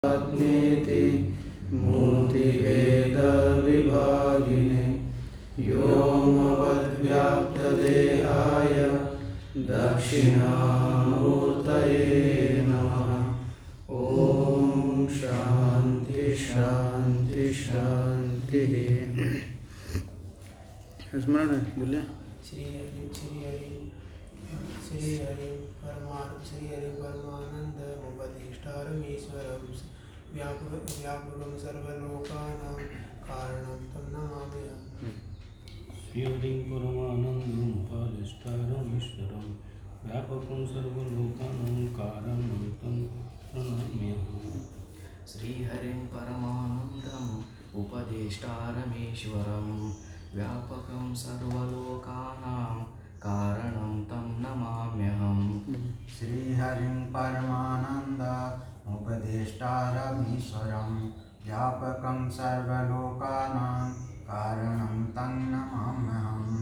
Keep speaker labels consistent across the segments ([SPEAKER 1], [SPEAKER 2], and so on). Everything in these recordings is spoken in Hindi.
[SPEAKER 1] आत्मेति मूर्तिभेदविभागिने व्योमवद्व्याप्तदेहाय दक्षिणामूर्तये नमः। ओम शांति शांति शांति। स्मरण है बोलिए।
[SPEAKER 2] श्री हरि परमानंद उपदेष्टारमीश्वरं व्यापकं सर्वलोकानां कारणं तं नमाम्यहम्।
[SPEAKER 3] श्री हरि परमानंदं उपदेष्टारमीश्वरं व्यापकं सर्वलोकानां कारणं तं प्रणमाम्यहम्।
[SPEAKER 4] श्री हरिं परमानन्दम् उपदेष्टारमीश्वरं व्यापकं सर्वलोकानां कारणं तं नमाम्यहम्।
[SPEAKER 5] श्रीहरिं परमानन्द उपदेष्टारमीश्वरं व्यापकं सर्वलोकानां कारणं तं नमाम्यहम्।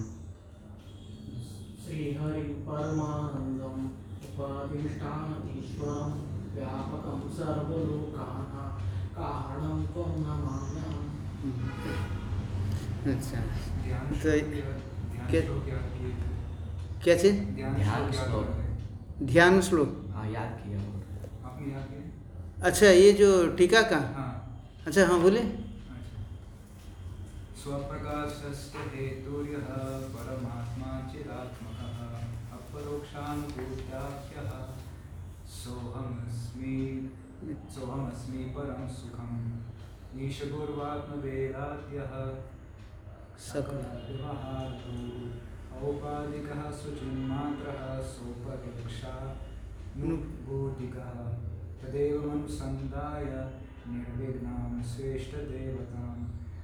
[SPEAKER 6] श्रीहरिं परमानन्दम् उपदेष्टारमीश्वरं व्यापकं सर्वलोकानां कारणं तं नमाम्यहम्।
[SPEAKER 1] अच्छा, तो क्या चीज?
[SPEAKER 4] ध्यान श्लोक।
[SPEAKER 1] ध्यान श्लोक।
[SPEAKER 4] हाँ, याद किया वो।
[SPEAKER 1] अच्छा, ये जो टीका का। अच्छा, हाँ बोले।
[SPEAKER 7] स्वप्रकाशस्य हेतुर्यः परमात्मा चिदात्मकः अपरोक्षानुभूत्याख्यः सोऽहमस्मि परं सुखम् ईशगुर्वात्मवेदाद्यः सकलव्यवहारो औपाधिकः शुचिन्मात्रः सोपरोक्षानुभूतिकः तदेवमनुसन्धाय निर्विघ्नं श्रेष्ठदेवताम्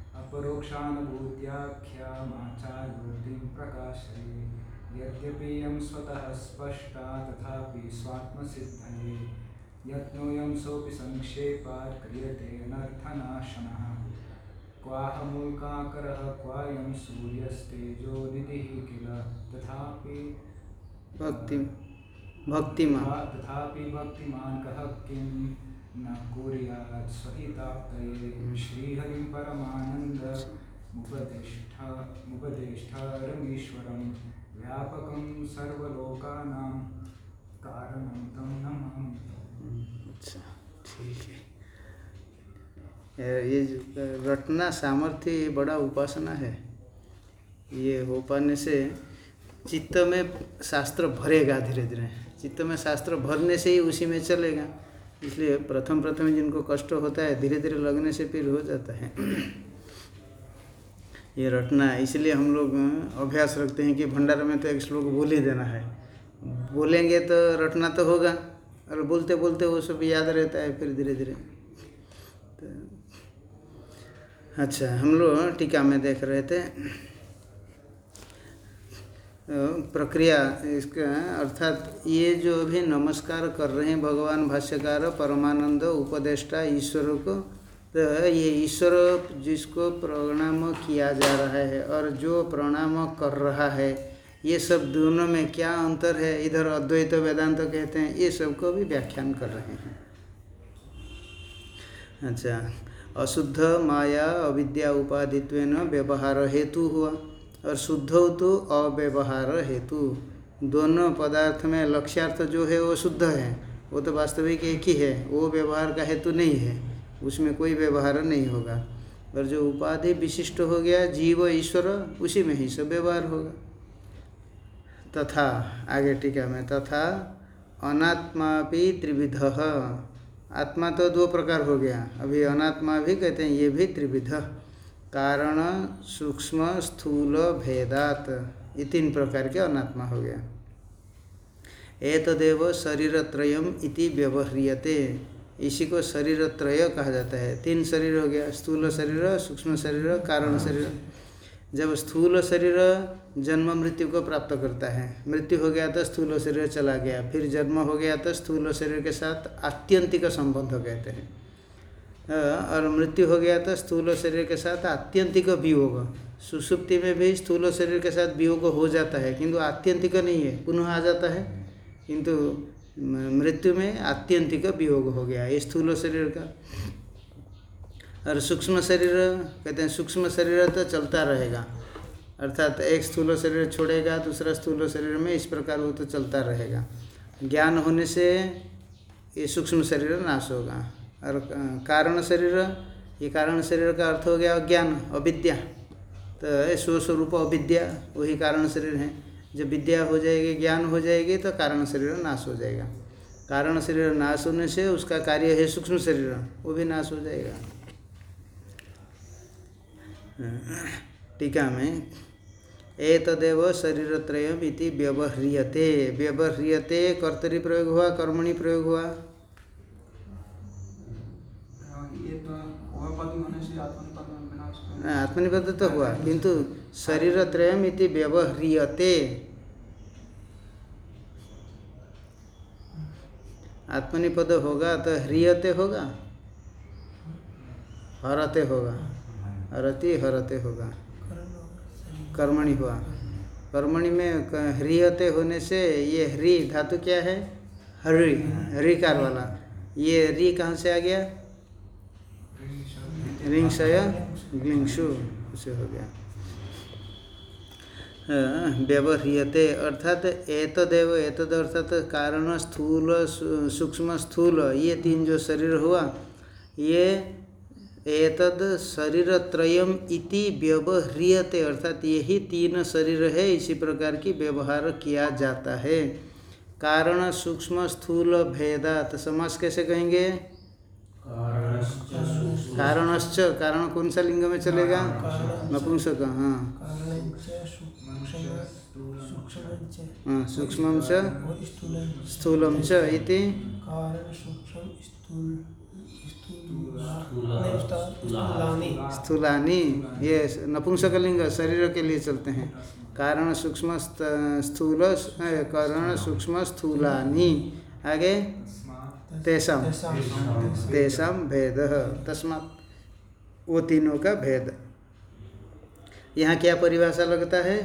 [SPEAKER 7] अपरोक्षानुभूत्याख्यामाचार्योक्तिं प्रकाशये। यद्यपि यं स्वतः स्पष्टा तथापि स्वात्मसिद्धये यत्नोऽयं सोऽपि संक्षेपात् क्रियते नर्थनाशनः। क्वाहमूलकाकरः क्वायं सूर्यस्तेजोनिधिः किल तथापि भक्तिमान् कः किं न कुर्यात् स्वहिताप्तये। श्रीहरिं परमानन्द उपदेष्टारमीश्वरं व्यापकं सर्वलोकानां कारणं तं नमामि।
[SPEAKER 1] अच्छा, ठीक है। ये रटना सामर्थ्य ये बड़ा उपासना है। ये हो पाने से चित्त में शास्त्र भरेगा धीरे धीरे। चित्त में शास्त्र भरने से ही उसी में चलेगा। इसलिए प्रथम जिनको कष्ट होता है धीरे धीरे लगने से फिर हो जाता है। ये रटना, इसलिए हम लोग अभ्यास रखते हैं कि भंडारा में तो एक श्लोक बोल ही देना है। बोलेंगे तो रटना तो होगा, और बोलते बोलते वो सब याद रहता है फिर धीरे धीरे। तो अच्छा, हम लोग टीका में देख रहे थे प्रक्रिया इसका, अर्थात ये जो अभी नमस्कार कर रहे हैं भगवान भाष्यकार परमानंद उपदेष्टा ईश्वर को, तो ये ईश्वर जिसको प्रणाम किया जा रहा है और जो प्रणाम कर रहा है, ये सब दोनों में क्या अंतर है, इधर अद्वैत वेदांत कहते हैं, ये सब को भी व्याख्यान कर रहे हैं। अच्छा, अशुद्ध माया अविद्या उपाधित्वेन व्यवहार हेतु हुआ, और शुद्ध तो अव्यवहार हेतु। दोनों पदार्थ में लक्ष्यार्थ जो है वो शुद्ध है, वो तो वास्तविक एक ही है, वो व्यवहार का हेतु नहीं है, उसमें कोई व्यवहार नहीं होगा। और जो उपाधि विशिष्ट हो गया जीव ईश्वर, उसी में ही सब व्यवहार होगा। तथा आगे टीका में, तथा अनात्मा भी त्रिविध। आत्मा तो दो प्रकार हो गया, अभी अनात्मा भी कहते हैं, ये भी त्रिविध। कारण सूक्ष्म स्थूल भेदात, ये तीन प्रकार के अनात्मा हो गया। एतदेव शरीरत्रयम् इति व्यवह्रियते, इसी को शरीरत्रय कहा जाता है। तीन शरीर हो गया, स्थूल शरीर, सूक्ष्म शरीर, कारण शरीर। जब स्थूल शरीर जन्म मृत्यु को प्राप्त करता है, मृत्यु हो गया तो स्थूल शरीर चला गया, फिर जन्म हो गया तो स्थूल शरीर के साथ आत्यंतिक संबंध कहते हैं, और मृत्यु हो गया तो स्थूल शरीर के साथ आत्यंतिक वियोग। सुषुप्ति में भी स्थूल शरीर के साथ वियोग हो जाता है, किंतु आत्यंतिक नहीं है, पुनः आ जाता है। किंतु मृत्यु में आत्यंतिक वियोग हो गया ये स्थूल शरीर का। और सूक्ष्म शरीर कहते हैं सूक्ष्म शरीर तो चलता रहेगा, अर्थात एक स्थूल शरीर छोड़ेगा दूसरा स्थूल शरीर में, इस प्रकार वो तो चलता रहेगा। ज्ञान होने से ये सूक्ष्म शरीर नाश होगा। और कारण शरीर, ये कारण शरीर का अर्थ हो गया अज्ञान, अविद्या। तो स्वस्वरूप अविद्या वही कारण शरीर है। जब विद्या हो जाएगी, ज्ञान हो जाएगी तो कारण शरीर नाश हो जाएगा। कारण शरीर नाश होने से उसका कार्य है सूक्ष्म शरीर, वो भी नाश हो जाएगा। टीका में एतदेव शरीरत्रयम् इति व्यवह्रियते। व्यवह्रियते कर्तरी प्रयोग हुआ, कर्मणि प्रयोग हुआ।
[SPEAKER 7] ये तो उपाधि होने से
[SPEAKER 1] आत्मनिपद तो हुआ, किंतु शरीरत्रयम् इति व्यवह्रियते, आत्मनिपद होगा तो ह्रियते होगा, हरते होगा, हरति हरते होगा, कर्मणि हुआ। कर्मणि में ह्रियते होने से ये ह्री धातु क्या है, हरि, हरिकार वाला। ये री कहाँ से आ गया, रिंगशय ग्लिंगशु, उसे हो गया। व्यवह्रियते अर्थात एतदेव, एतद अर्थात कारण स्थूल सूक्ष्म स्थूल, ये तीन जो शरीर हुआ, ये एतद शरीरत्रयम् इति व्यवह्रियते अर्थात यही तीन शरीर है, इसी प्रकार की व्यवहार किया जाता है। कारण सूक्ष्म स्थूल भेदात, समास कैसे कहेंगे, कारणश्च, कारण कौन सा लिंग में चलेगा, नपुंसक। हाँ सूक्ष्मं च स्थूलं च इति स्थूलानि, ये नपुंसक लिंग शरीर के लिए चलते हैं। कारण सूक्ष्म स्थूल, कारण सूक्ष्म स्थूलानि, आगे तेषां तेषां भेदः, तस्मात् वो तीनों का भेद। यहाँ क्या परिभाषा लगता है,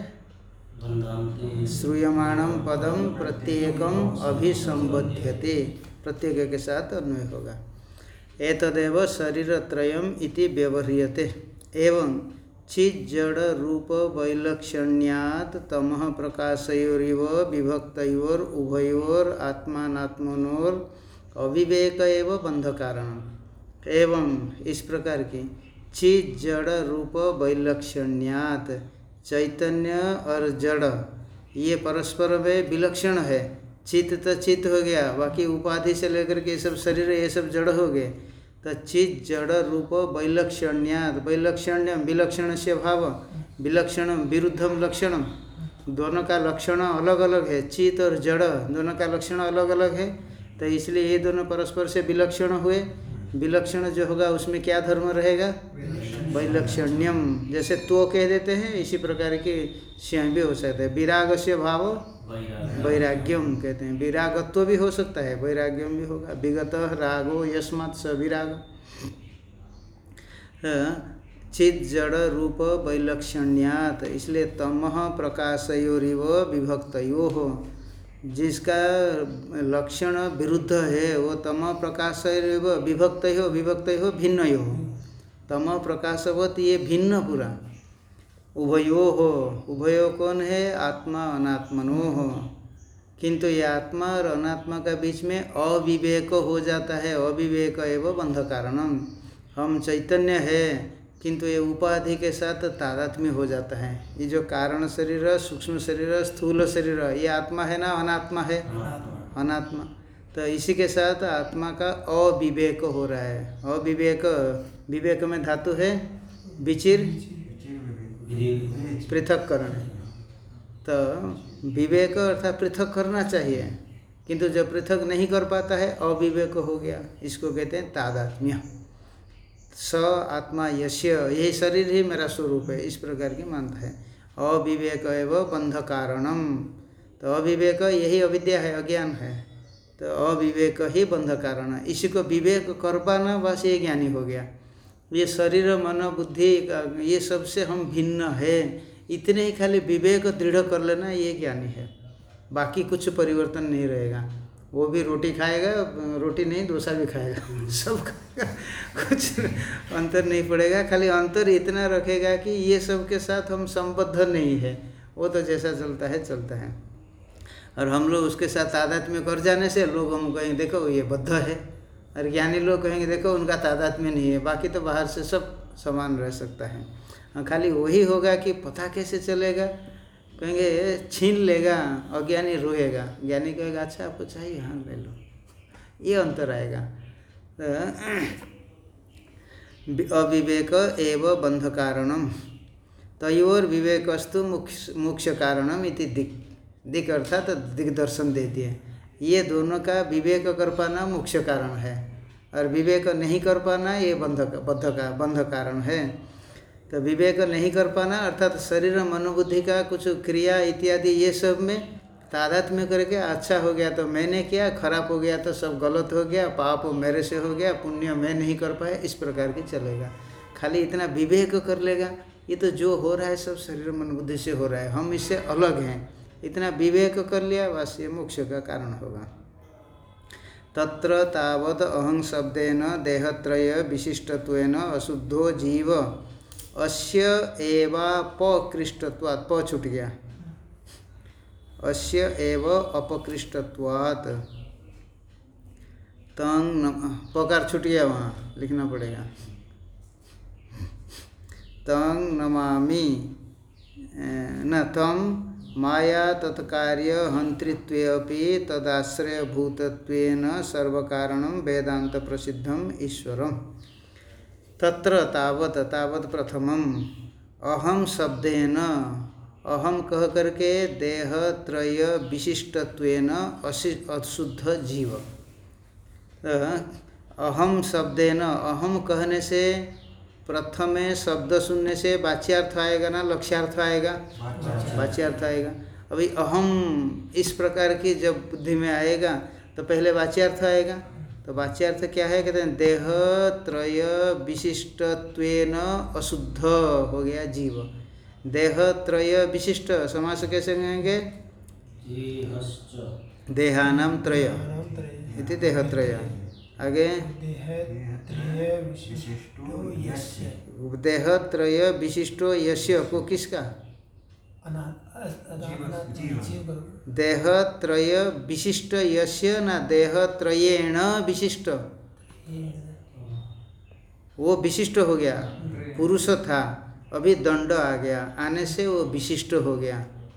[SPEAKER 1] श्रूयमाणं पदम प्रत्येकम अभिसंबध्यते, प्रत्येक के साथ अन्वय होगा। एतदेव शरीरत्रयम् इति व्यवह्रियते एवं चिज्जड़ रूप वैलक्षण्यात् तमः प्रकाशयोरिव विभक्तयोर उभयोर आत्मानात्मनोर अविवेक एव बंध कारण। एवं इस प्रकार की चिज्जड़ रूप वैलक्षण्यात्, चैतन्य और जड़ ये परस्पर में विलक्षण है। चित्त तो चित्त हो गया, बाकी उपाधि से लेकर के सब शरीर ये सब जड़ हो गए। तो चित जड़ रूप वैलक्षण्यात्, वैलक्षण्यम विलक्षण से भाव, विलक्षणम विरुद्धम लक्षणम, दोनों का लक्षण अलग अलग है। चित और जड़ दोनों का लक्षण अलग अलग है, तो इसलिए ये दोनों परस्पर से विलक्षण हुए। विलक्षण जो होगा उसमें क्या धर्म रहेगा, वैलक्षण्यम। जैसे तो कह देते हैं, इसी प्रकार की स्वयं भी हो सकता है। विराग से भाव वैराग्यम कहते हैं, विरागत्व भी हो सकता है, वैराग्यम भी होगा। विगत रागो यस्मात् स विराग। चित जड़ रूप वैलक्षण्यात्, इसलिए तमः प्रकाशयोरिव विभक्तयोः, जिसका लक्षण विरुद्ध है वो तम प्रकाशयोरिव विभक्तयोः, विभक्तयोः भिन्नयोः। तम प्रकाशवत ये भिन्न पूरा। उभयोः, उभयो कौन है, आत्मा अनात्मनोः। किंतु ये आत्मा और अनात्मा का बीच में अविवेक हो जाता है। अविवेक एवं बंध कारणम। हम चैतन्य है किंतु ये उपाधि के साथ तादात्म्य हो जाता है। ये जो कारण शरीर, सूक्ष्म शरीर, स्थूल शरीर, ये आत्मा है ना अनात्मा है, अनात्मा। तो इसी के साथ आत्मा का अविवेक हो रहा है। अविवेक, विवेक में धातु है विचिर, पृथक्करण। तो विवेक अर्थात पृथक करना चाहिए, किंतु जब पृथक नहीं कर पाता है अविवेक हो गया, इसको कहते हैं तादात्म्य। स आत्मा यस्य, यही शरीर ही मेरा स्वरूप है, इस प्रकार की मानता है। अविवेक एवं बंध कारणम, तो अविवेक यही अविद्या है, अज्ञान है। तो अविवेक ही बंध कारण है। इसी को विवेक कर पाना, बस ये ज्ञानी हो गया। ये शरीर मन बुद्धि ये सबसे हम भिन्न है, इतने ही खाली विवेक दृढ़ कर लेना, ये ज्ञानी है। बाकी कुछ परिवर्तन नहीं रहेगा। वो भी रोटी खाएगा, रोटी नहीं डोसा भी खाएगा, सब खाएगा, कुछ अंतर नहीं पड़ेगा। खाली अंतर इतना रखेगा कि ये सब के साथ हम संबद्ध नहीं है, वो तो जैसा चलता है चलता है। और हम लोग उसके साथ तादात्म्य कर जाने से लोग हम कहेंगे देखो ये बद्ध है, और ज्ञानी लोग कहेंगे देखो उनका तादात्म्य नहीं है, बाकी तो बाहर से सब समान रह सकता है। हाँ, खाली वही होगा कि पता कैसे चलेगा, कहेंगे छीन लेगा, अज्ञानी रोएगा, ज्ञानी कहेगा अच्छा आपको चाहिए हाँ ले लो, ये अंतर आएगा। अविवेक एव बंध कारणम तयोर विवेकस्तु मोक्ष कारणम इति दिक्। दिक् अर्थात तो दिग्दर्शन दे दिए, ये दोनों का विवेक कर पाना मोक्ष कारण है, और विवेक नहीं कर पाना ये बंध कारण है। तो विवेक नहीं कर पाना अर्थात शरीर मनोबुद्धि का कुछ क्रिया इत्यादि ये सब में तादात्म्य करके अच्छा हो गया तो मैंने किया, खराब हो गया तो सब गलत हो गया, पाप मेरे से हो गया, पुण्य मैं नहीं कर पाया, इस प्रकार की चलेगा। खाली इतना विवेक कर लेगा ये तो जो हो रहा है सब शरीर मनोबुद्धि से हो रहा है, हम इससे अलग हैं, इतना विवेक कर लिया बस, ये मोक्ष का कारण होगा। तत्र तावत् अहं शब्देन देहत्रय विशिष्टत्वेन अशुद्धो जीव अस्य एवापकृष्टत्वात्, प छूट गया, अस्य एव अपकृष्टत्वात्, तंग पकार छूट गया, वहाँ लिखना पड़ेगा, तंग नमामि न तम माया तत्कार्य हंतृत्वे अपि तदाश्रयभूतत्वेन सर्वकारणं वेदांत प्रसिद्धम ईश्वरम। तत्र तावत्, तावत् प्रथमम अहम शब्देन, अहम कह करके देहत्रय विशिष्टत्वेन अशुद्ध जीव। अहम शब्देन, अहम कहने से प्रथमे शब्द सुनने से वाच्यार्थ आएगा ना लक्ष्यार्थ आएगा? वाच्यार्थ आएगा। अभी अहम इस प्रकार की जब बुद्धि में आएगा तो पहले वाच्यार्थ आएगा। तो वाच्यार्थ क्या है? कहते हैं देह त्रय विशिष्टत्वेन अशुद्ध हो गया जीव। देह त्रय विशिष्ट समास कैसे कहेंगे? देहानाम त्रय इति देहत्रय। आगे देहत्रय विशिष्टो यस्य को किसका? देहत्रय विशिष्ट यस्य ना देहत्रयेण विशिष्ट, वो विशिष्ट हो गया। पुरुष था अभी दंड आ गया, आने से वो विशिष्ट हो गया।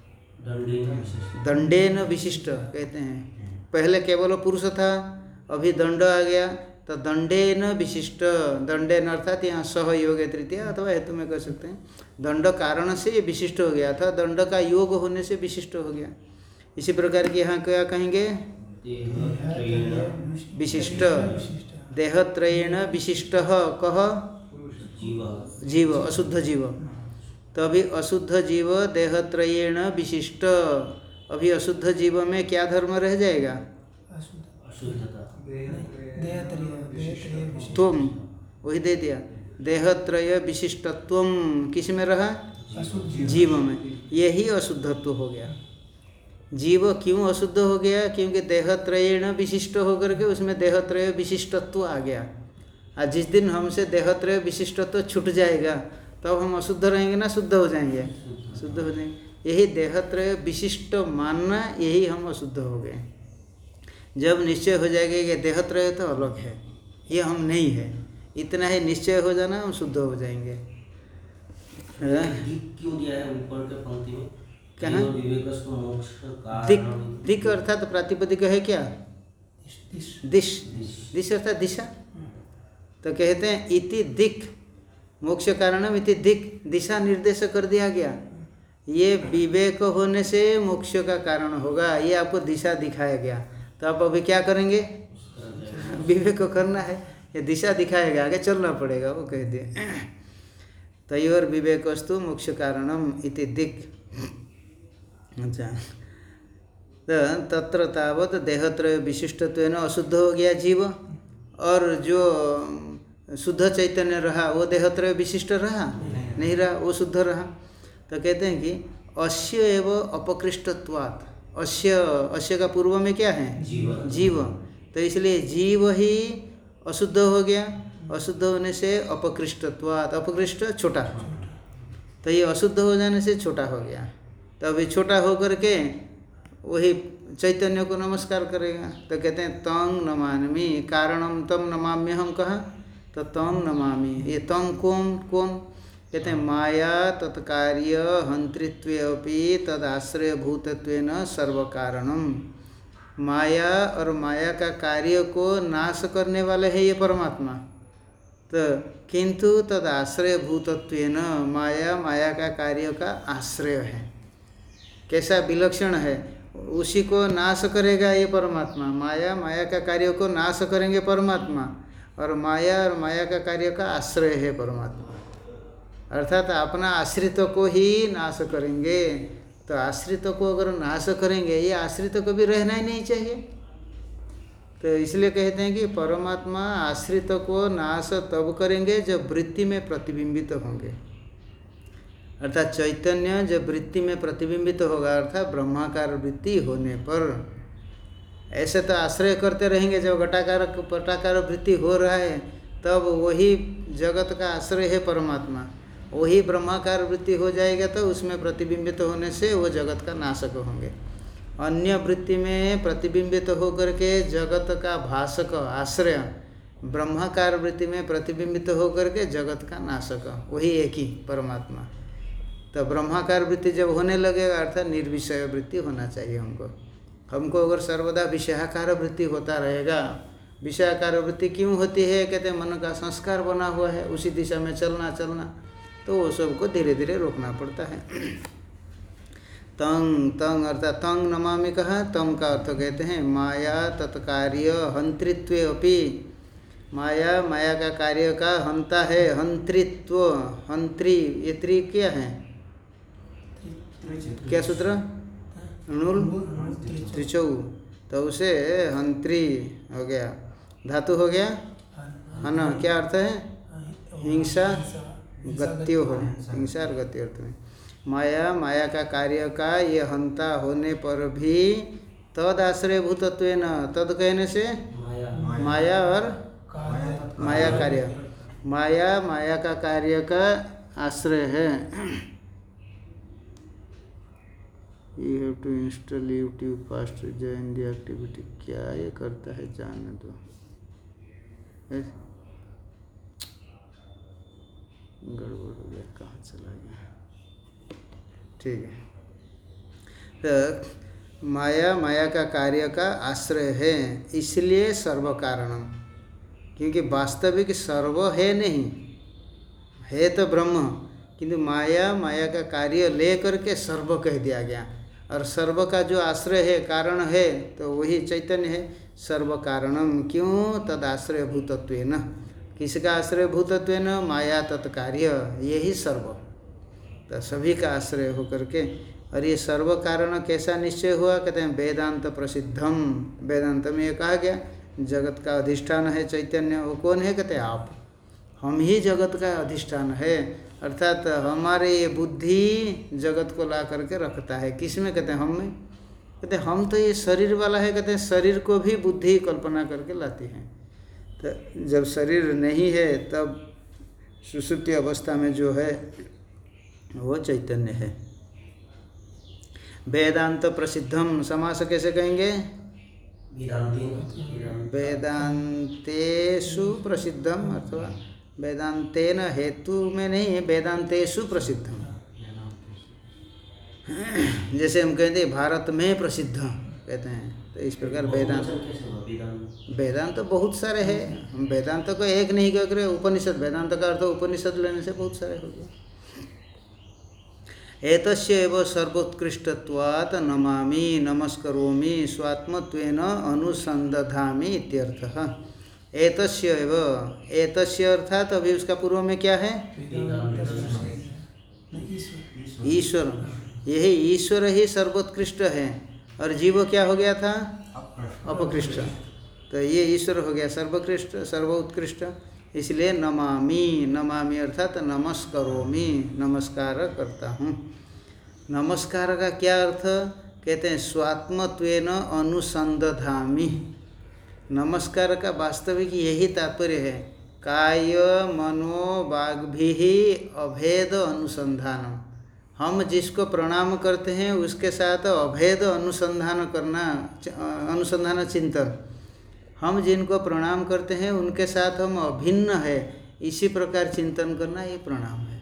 [SPEAKER 1] दंडेन विशिष्ट कहते हैं। पहले केवल पुरुष था, अभी दंड आ गया तो दंडेन विशिष्ट। दंडेन अर्थात यहाँ सहयोग तृतीय अथवा हेतु में कह सकते हैं। दंड कारण से ये विशिष्ट हो गया था, दंड का योग होने से विशिष्ट हो गया। इसी प्रकार की यहाँ क्या कहेंगे? विशिष्ट। देहत्रयेण विशिष्ट कह जीव, अशुद्ध जीव। तो अभी अशुद्ध जीव देहत्रयेण विशिष्ट। अभी अशुद्ध जीव में क्या धर्म रह जाएगा? तुम वही दे दिया। देहत्रय विशिष्टत्वम किस में रहा? जीव में। यही अशुद्धत्व हो गया। जीव क्यों अशुद्ध हो गया? क्योंकि देहत्रयेण विशिष्ट होकर के उसमें देहत्रय विशिष्टत्व आ गया। आज जिस दिन हमसे देहत्रय विशिष्टत्व छूट जाएगा तब हम अशुद्ध रहेंगे ना शुद्ध हो जाएंगे? शुद्ध हो जाएंगे। यही देहत्रय विशिष्ट मानना, यही हम अशुद्ध हो गए। जब निश्चय हो जाएगा कि देहत्रय तो अलग है, ये हम नहीं है, इतना ही निश्चय हो जाना, हम शुद्ध हो जाएंगे।
[SPEAKER 3] क्यों दिया है ऊपर के पंक्ति में?
[SPEAKER 1] दिक, दिक अर्थात प्रातिपदिक है क्या? दिश। दिश अर्थात दिशा। तो कहते हैं इति दिक मोक्ष कारणम इति दिक, दिशा निर्देश कर दिया गया। ये विवेक होने से मोक्ष का कारण होगा, ये आपको दिशा दिखाया गया। तो आप अभी क्या करेंगे? विवेक करना है, ये दिशा दिखाएगा, आगे चलना पड़ेगा। वो कह दिए तयोर विवेकस्तु मोक्ष कारणम इति दिक्। अच्छा, तो तत्र तावत् देहत्रय विशिष्टत्वेन अशुद्ध हो गया जीव, और जो शुद्ध चैतन्य रहा वो देहत्रय विशिष्ट रहा? नहीं रहा, वो शुद्ध रहा। तो कहते हैं कि अस्य एव अपकृष्टत्वात्, अस्य का पूर्व में क्या है? जीव। तो इसलिए जीव ही अशुद्ध हो गया। अशुद्ध होने से अपकृष्टत्वात्, अपकृष्ट छोटा, तो ये अशुद्ध हो जाने से छोटा हो गया। तो अभी छोटा हो करके वही चैतन्य को नमस्कार करेगा। तो कहते हैं तंग नमामि, कारणम तम नमाम्यहम कहा, तो तंग नमामि। ये तंग कौन कहते हैं? माया तत्कार्य हंतृत्वे अपि तदाश्रयभूतत्वेन सर्व कारणम। माया और माया का कार्य को नाश करने वाले है ये परमात्मा। तो किंतु तदाश्रयभूतत्वेन, माया का कार्य का आश्रय है। कैसा विलक्षण है, उसी को नाश करेगा ये परमात्मा। माया का कार्य को नाश करेंगे परमात्मा, और माया का कार्य का आश्रय है परमात्मा। अर्थात अपना आश्रित को ही नाश करेंगे। तो आश्रित को अगर नाश करेंगे, ये आश्रित को भी रहना ही नहीं चाहिए। तो इसलिए कहते हैं कि परमात्मा आश्रित को नाश तब करेंगे जब वृत्ति में प्रतिबिंबित होंगे। अर्थात चैतन्य जब वृत्ति में प्रतिबिंबित होगा, अर्थात ब्रह्माकार वृत्ति होने पर। ऐसे तो आश्रय करते रहेंगे, जब घटाकार पटाकार वृत्ति हो रहा है तब वही जगत का आश्रय है परमात्मा। वही ब्रह्माकार वृत्ति हो जाएगा तो उसमें प्रतिबिंबित होने से वो जगत का नाशक होंगे। अन्य वृत्ति में प्रतिबिंबित होकर के जगत का भाषक आश्रय, ब्रह्माकार वृत्ति में प्रतिबिंबित होकर के जगत का नाशक, वही एक ही परमात्मा। तो ब्रह्माकार वृत्ति जब होने लगेगा, अर्थात निर्विषय वृत्ति होना चाहिए हमको अगर सर्वदा विषयाकार वृत्ति होता रहेगा। विषयाकार वृत्ति क्यों होती है? कहते हैं मन का संस्कार बना हुआ है, उसी दिशा में चलना, तो वो सबको धीरे धीरे रोकना पड़ता है। तंग अर्थात तंग नमामि कहा, तम का अर्थ कहते हैं माया तत्कार्य हंतृत्वे अपि। माया का कार्य का हंता है, हंतृत्व, हंत्री, ये त्रि क्या है? क्या सूत्र? णुल त्रिचौ, तो उसे हंत्री हो गया, धातु हो गया हन। क्या अर्थ है? हिंसा गत्यो हो, हिंसा और गत्यो अर्थ में। माया का कार्य का ये हंता होने पर भी तद आश्रय भूतत्वेन, तद कहने से माया और माया कार्य, माया का कार्य का आश्रय है। You have to install YouTube fast join the activity. क्या ये करता है जानने दो। गड़बड़ हो गया, कहाँ चला गया? ठीक है। तो माया का कार्य का आश्रय है, इसलिए सर्व कारणम। क्योंकि वास्तविक सर्व है नहीं, है तो ब्रह्म, किंतु माया का कार्य ले करके सर्व कह दिया गया। और सर्व का जो आश्रय है, कारण है, तो वही चैतन्य है। सर्व कारणम क्यों? तदाश्रय भूतत्वेन। किसका आश्रय भूतत्वेन? माया तत्कार्य, यही सर्व, तो सभी का आश्रय होकर के। और ये सर्व कारण कैसा निश्चय हुआ? कहते हैं वेदांत प्रसिद्धम। वेदांत में ये कहा गया जगत का अधिष्ठान है चैतन्य। वो कौन है? कहते हैं आप। हम ही जगत का अधिष्ठान है, अर्थात हमारे ये बुद्धि जगत को ला करके रखता है। किस में? कहते हैं हम में। कहते हैं हम तो ये शरीर वाला है, कहते हैं शरीर को भी बुद्धि कल्पना करके लाती है। तो जब शरीर नहीं है तब सुषुप्ति अवस्था में जो है वो चैतन्य है। वेदांत प्रसिद्धम समास कैसे कहेंगे? वेदांतेषु प्रसिद्धम, अथवा वेदांतेन हेतु में नहीं, वेदांतेषु प्रसिद्धम। जैसे हम कहते हैं भारत में प्रसिद्ध कहते हैं, तो इस प्रकार वेदांत तो बहुत सारे हैं। हम वेदांत को एक नहीं कह रहे, उपनिषद, वेदांत का अर्थ उपनिषद लेने से बहुत सारे हो गए। एतस्य एव सर्वोत्कृष्टत्वात् नमामि नमस्करोमि स्वात्मत्वेन अनुसंदधामि इत्यर्थः। एतस्य एव, एतस्य अर्थात अभी उसका पूर्व में क्या है? ईश्वर। यही ईश्वर ही सर्वोत्कृष्ट है, और जीव क्या हो गया था? अपकृष्ट। तो ये ईश्वर हो गया सर्वोत्कृष्ट, सर्वोत्कृष्ट। इसलिए नमामि, नमामि अर्थात नमस्करोमि, नमस्कार करता हूँ। नमस्कार का क्या अर्थ? कहते हैं स्वात्मत्वेन अनुसंधामि। नमस्कार का वास्तविक यही तात्पर्य है, काय मनो वाग्भि अभेद अनुसंधान। हम जिसको प्रणाम करते हैं उसके साथ अभेद अनुसंधान करना, अनुसंधान चिंतन। हम जिनको प्रणाम करते हैं उनके साथ हम अभिन्न है, इसी प्रकार चिंतन करना ये प्रणाम है।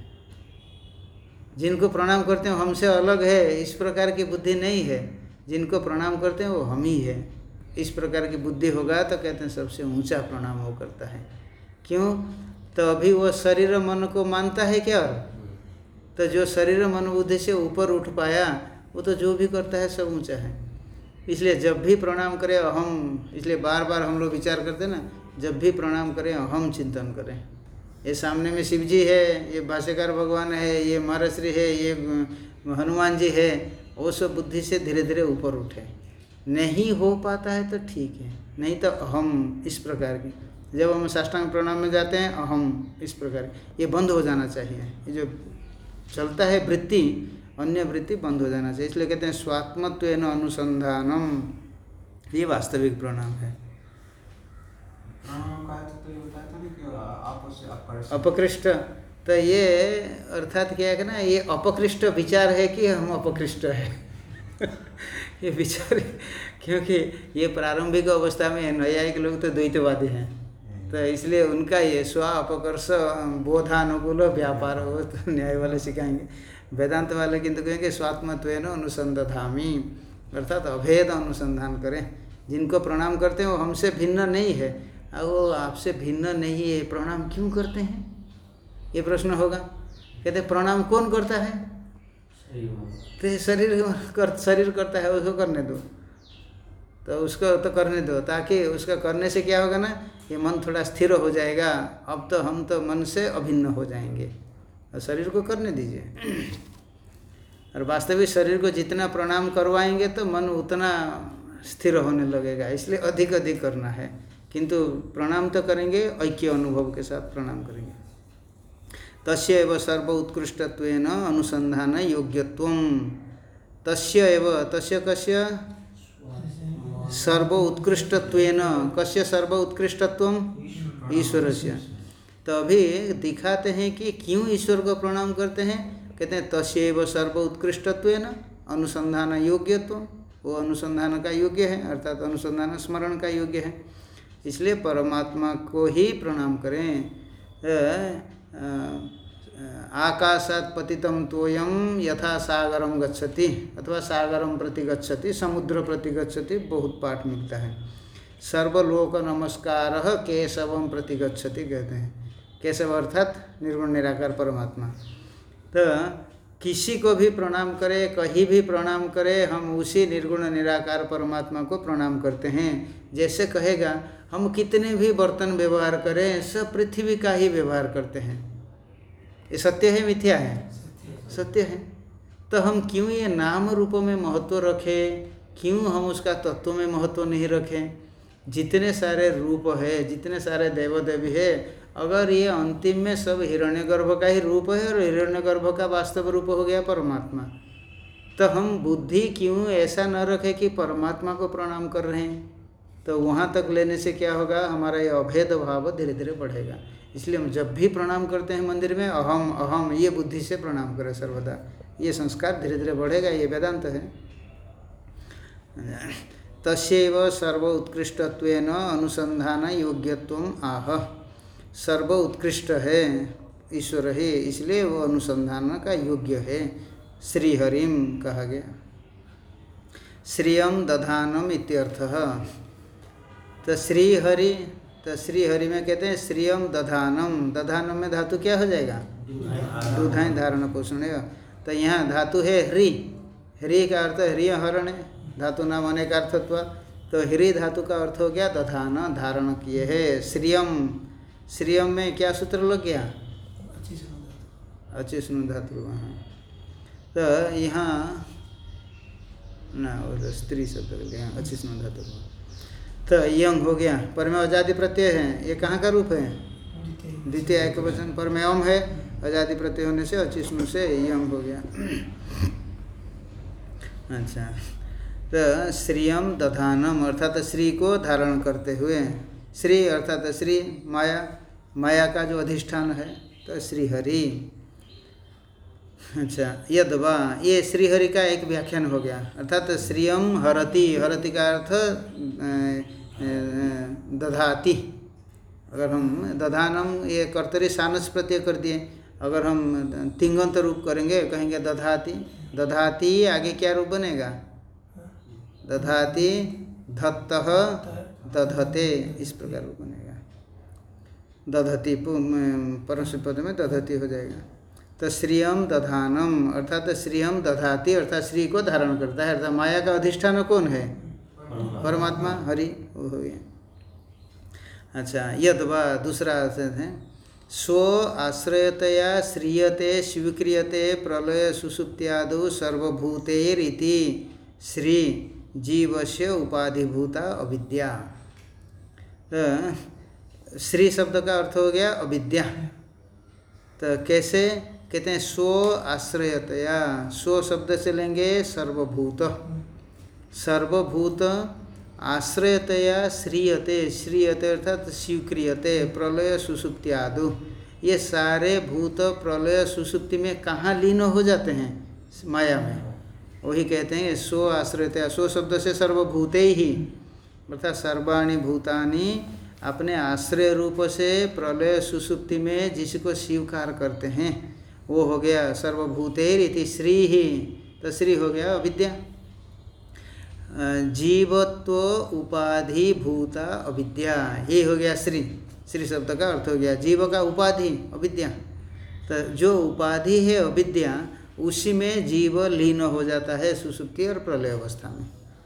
[SPEAKER 1] जिनको प्रणाम करते हैं हमसे अलग है, इस प्रकार की बुद्धि नहीं है। जिनको प्रणाम करते हैं वो हम ही है, इस प्रकार की बुद्धि होगा तो कहते हैं सबसे ऊंचा प्रणाम वो करता है। क्यों? तो अभी वो शरीर मन को मानता है क्या? तो जो शरीर मन बुद्धि से ऊपर उठ पाया वो तो जो भी करता है सब ऊंचा है। इसलिए जब भी प्रणाम करें अहम, इसलिए बार बार हम लोग विचार करते हैं ना, जब भी प्रणाम करें अहम चिंतन करें। ये सामने में शिव जी है, ये भाष्यकार भगवान है, ये महर्षि है, ये हनुमान जी है, वो सब बुद्धि से धीरे धीरे ऊपर उठे। नहीं हो पाता है तो ठीक है, नहीं तो अहम इस प्रकार की। जब हम साष्टांग प्रणाम में जाते हैं अहम इस प्रकार, ये बंद हो जाना चाहिए। ये जो चलता है वृत्ति, अन्य वृत्ति बंद हो जाना चाहिए। इसलिए कहते हैं स्वात्मत्वेन अनुसंधानम, ये वास्तविक प्रणाम है।
[SPEAKER 5] प्रणाम का अर्थ तो ये बताया था ना कि आपस से अपकृष्ट।
[SPEAKER 1] अपकृष्ट, तो ये अर्थात क्या है ना, ये अपकृष्ट विचार है कि हम अपकृष्ट है ये विचार, क्योंकि ये प्रारंभिक अवस्था में नैयायिक लोग तो द्वैतवादी हैं, तो इसलिए उनका ये स्व अपकर्ष बोधानुकूल व्यापार हो, तो न्याय वाले सिखाएंगे। वेदांत वाले किंतु कहेंगे स्वात्मत्वेन अनुसंधामि, अर्थात अभेद अनुसंधान करें। जिनको प्रणाम करते हैं वो हमसे भिन्न नहीं है, और वो आपसे भिन्न नहीं है, प्रणाम क्यों करते हैं ये प्रश्न होगा। कहते प्रणाम कौन करता है? तो शरीर करता है, उसको करने दो, तो उसको तो करने दो, ताकि उसका करने से क्या होगा ना, ये मन थोड़ा स्थिर हो जाएगा। अब तो हम तो मन से अभिन्न हो जाएंगे, और शरीर को करने दीजिए। और वास्तविक शरीर को जितना प्रणाम करवाएंगे तो मन उतना स्थिर होने लगेगा, इसलिए अधिक अधिक करना है। किंतु प्रणाम तो करेंगे, ऐक्य अनुभव के साथ प्रणाम करेंगे। तस्य एव सर्व उत्कृष्टत्वेन अनुसंधान योग्यत्वम, तस्य एव, तस्य कस्य सर्व उत्कृष्टत्वेन, कस्य सर्व उत्कृष्टत्वम ईश्वरस्य। तो अभी दिखाते हैं कि क्यों ईश्वर को प्रणाम करते हैं। कहते हैं तस्य एव सर्व उत्कृष्टत्वेन अनुसंधान योग्यत्वम, वो अनुसंधान का योग्य है, अर्थात अनुसंधान स्मरण का योग्य है, इसलिए परमात्मा को ही प्रणाम करें। आकाशात् पतितं तोयम यथा सागरम गच्छति, अथवा सागरम प्रति गच्छति, समुद्र प्रति गच्छति, बहुत पाठ मिलता है। सर्वलोक नमस्कार केशवम प्रति गच्छति, कहते हैं। केशव अर्थात निर्गुण निराकार परमात्मा। तो किसी को भी प्रणाम करें, कहीं भी प्रणाम करें, हम उसी निर्गुण निराकार परमात्मा को प्रणाम करते हैं। जैसे कहेगा हम कितने भी बर्तन व्यवहार करें, सब पृथ्वी का ही व्यवहार करते हैं। ये सत्य है मिथ्या है? सत्य है। तो हम क्यों ये नाम रूपों में महत्व रखें, क्यों हम उसका तत्व में महत्व नहीं रखें? जितने सारे रूप है, जितने सारे देव देवी है, अगर ये अंतिम में सब हिरण्यगर्भ का ही रूप है और हिरण्यगर्भ का वास्तव रूप हो गया परमात्मा, तो हम बुद्धि क्यों ऐसा न रखें कि परमात्मा को प्रणाम कर रहे हैं? तो वहाँ तक लेने से क्या होगा, हमारा ये अभेद भाव धीरे धीरे बढ़ेगा। इसलिए हम जब भी प्रणाम करते हैं मंदिर में अहम अहम ये बुद्धि से प्रणाम करें सर्वदा, ये संस्कार धीरे धीरे बढ़ेगा। ये वेदांत है। तस्यैव सर्व उत्कृष्टत्वेन अनुसंधान योग्यत्वम आह, सर्व उत्कृष्ट है ईश्वर ही, इसलिए वो अनुसंधान का योग्य है। श्रीहरिम कहा गया। श्रियम दधानम इत्यर्थः। तो श्रीहरि, तो श्रीहरि में कहते हैं श्रियम दधानम, दधानम में धातु क्या हो जाएगा? दूधाइन धारण पोषण। तो यहाँ धातु है ह्री, ह्री का अर्थ ह्रिय हरण है, धातु नाम अनेक अर्थत्व। तो ह्री धातु का अर्थ हो गया दधान, धारण किए है। श्रियम, श्रियम में क्या सूत्र लग गया? अचिष्णु धातु। वहाँ तो यहाँ ना वो स्त्री शब्द लग गया, अचिष्णु धातु। तो यंग हो गया, पर में आजादी प्रत्यय है। ये कहाँ का रूप है? द्वितीय एक वचन, पर में ओम है, आजादी प्रत्यय होने से अचिष्णु से यंग हो गया। अच्छा, तो श्रियम दधानम अर्थात श्री को धारण करते हुए, श्री अर्थात श्री माया, माया का जो अधिष्ठान है तो श्रीहरि। अच्छा, यद्वा ये श्रीहरि का एक व्याख्यान हो गया, अर्थात श्रियम हरति, हरति का अर्थ दधाति। अगर हम दधानम ये कर्तरी सानस प्रत्यय कर दिए, अगर हम तिंगंत रूप करेंगे कहेंगे दधाति, दधाति आगे क्या रूप बनेगा? दधाति धत्तः दधते, इस प्रकार रूप बनेगा। दधति परस्पर पद में दधति हो जाएगा। तो श्रियम दधानम अर्थात श्रियम दधाति अर्थात श्री को धारण करता है, अर्थात माया का अधिष्ठान कौन है? परमात्मा हरि, वो हो गया। अच्छा, यद्वा दूसरा अर्थ है स्व आश्रयतया श्रीयते स्वीक्रियते प्रलय सुषुप्त्यादौ सर्वभूतेरिति श्री जीवस्य उपाधिभूता अविद्या। तो श्री शब्द का अर्थ हो गया अविद्या। तो कैसे? कहते हैं स्व आश्रयतया, स्व शब्द से लेंगे सर्वभूत, सर्वभूत आश्रयतया श्रीयते, श्रीयते अर्थात स्वीक्रियते प्रलय सुषुप्त्यादि, ये सारे भूत प्रलय सुषुप्ति में कहाँ लीन हो जाते हैं? माया में। वही कहते हैं स्व आश्रयतया, स्व शब्द से सर्वभूते ही अर्थात सर्वाणि भूतानि अपने आश्रय रूप से प्रलय सुषुप्ति में जिसको स्वीकार करते हैं वो हो गया सर्वभूतेर इति श्री ही। तो श्री हो गया अविद्या। जीवत्व उपाधि भूता अविद्या, ये हो गया श्री। श्री शब्द का अर्थ हो गया जीव का उपाधि अविद्या। तो जो उपाधि है अविद्या उसी में जीव लीन हो जाता है सुषुप्ति और प्रलय अवस्था में।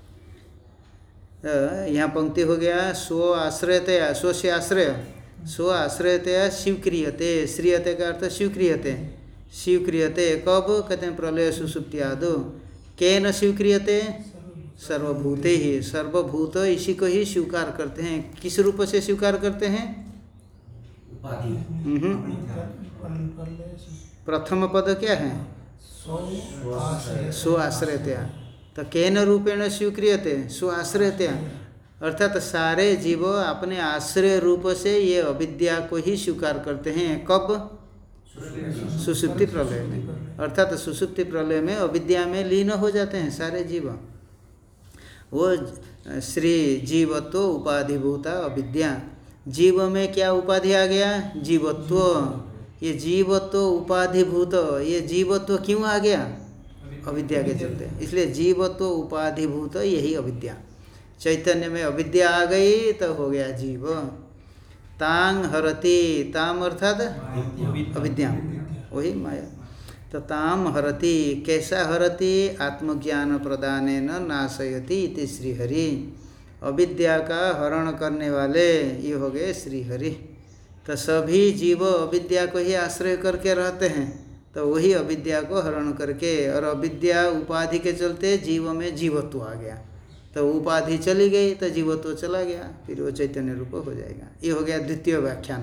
[SPEAKER 1] यहाँ पंक्ति हो गया स्व आश्रयतया, स्व से आश्रय, स्व आश्रयतया स्वीक्रियते, श्रीयते का अर्थ स्वीक्रियते, स्वीक्रियते कब? कहते हैं प्रलय सुषुप्ति आदो। केन स्वीक्रियते? सर्वभूते ही, सर्वभूत इसी को ही स्वीकार करते हैं। किस रूप से स्वीकार करते हैं? प्रथम पद क्या है? स्व आश्रयतया। तो केन रूपेण स्वीक्रियते? स्व आश्रयतया अर्थात सारे जीव अपने आश्रय रूप से ये अविद्या को ही स्वीकार करते हैं। कब? सुषुप्ति प्रलय में, अर्थात सुषुप्ति प्रलय में अविद्या में लीन हो जाते हैं सारे जीव। वो श्री जीवत्व उपाधिभूता अविद्या। जीव में क्या उपाधि आ गया? जीवत्व। ये जीवत्व उपाधिभूत, ये जीवत्व क्यों आ गया? अविद्या के चलते। इसलिए जीवत्व उपाधिभूत यही अविद्या। चैतन्य में अविद्या आ गई तो हो गया जीव। तांग हरति, ताम अर्थात अविद्या, वही माया। तो ताम हरति, कैसा हरति? आत्मज्ञान प्रदानेन नाशयति इति श्रीहरि। अविद्या का हरण करने वाले ये हो गए श्रीहरि। तो सभी जीव अविद्या को ही आश्रय करके रहते हैं, तो वही अविद्या को हरण करके, और अविद्या उपाधि के चलते जीव में जीवत्व आ गया। तो उपाधि चली गई तो जीवत्व चला गया, फिर वो चैतन्य रूप हो जाएगा। ये हो गया द्वितीय व्याख्यान।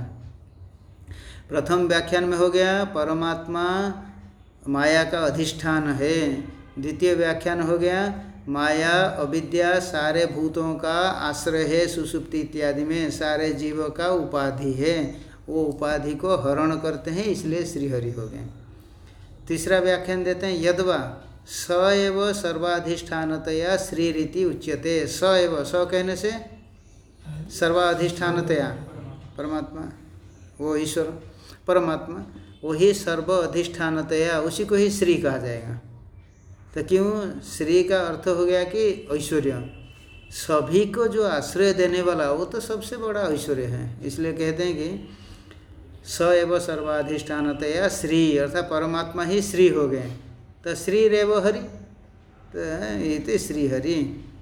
[SPEAKER 1] प्रथम व्याख्यान में हो गया परमात्मा माया का अधिष्ठान है। द्वितीय व्याख्यान हो गया माया अविद्या सारे भूतों का आश्रय है, सुषुप्ति इत्यादि में सारे जीवों का उपाधि है, वो उपाधि को हरण करते हैं, इसलिए श्रीहरि हो गए। तीसरा व्याख्यान देते हैं यद्वा स एव सर्वाधिष्ठानतया श्री रीति उच्यते। स एव, स कहने से सर्वाधिष्ठानतया परमात्मा, वो ईश्वर परमात्मा, वही सर्व अधिष्ठानतया, उसी को ही श्री कहा जाएगा। तो क्यों? श्री का अर्थ हो गया कि ऐश्वर्य, सभी को जो आश्रय देने वाला वो तो सबसे बड़ा ऐश्वर्य है। इसलिए कहते हैं कि स एव सर्वाधिष्ठानतया श्री, अर्थात परमात्मा ही श्री हो गए। तो श्री रेव हरि, तो ये तो श्रीहरि।